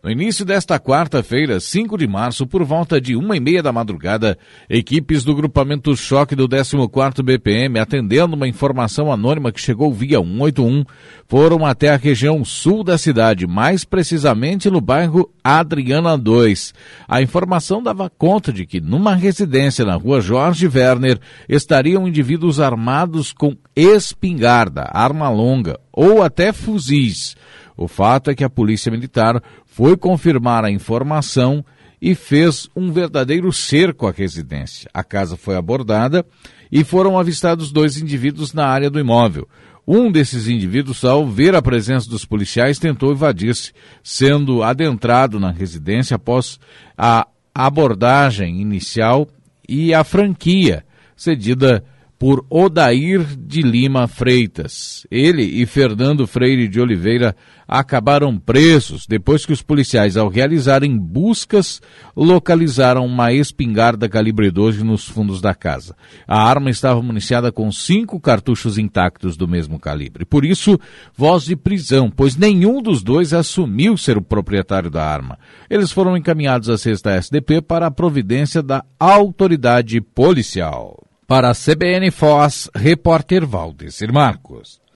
No início desta quarta-feira, 5 de março, por volta de 1h30 da madrugada, equipes do grupamento Choque do 14º BPM, atendendo uma informação anônima que chegou via 181, foram até a região sul da cidade, mais precisamente no bairro Adriana 2. A informação dava conta de que numa residência na rua Jorge Werner estariam indivíduos armados com espingarda, arma longa ou até fuzis. O fato é que a Polícia Militar foi confirmar a informação e fez um verdadeiro cerco à residência. A casa foi abordada e foram avistados 2 indivíduos na área do imóvel. Um desses indivíduos, ao ver a presença dos policiais, tentou evadir-se, sendo adentrado na residência após a abordagem inicial e a franquia cedida por Odair de Lima Freitas. Ele e Fernando Freire de Oliveira acabaram presos depois que os policiais, ao realizarem buscas, localizaram uma espingarda calibre 12 nos fundos da casa. A arma estava municiada com 5 cartuchos intactos do mesmo calibre. Por isso, voz de prisão, pois nenhum dos dois assumiu ser o proprietário da arma. Eles foram encaminhados à 6ª SDP para a providência da autoridade policial. Para a CBN Foz, repórter Valdecir Marcos.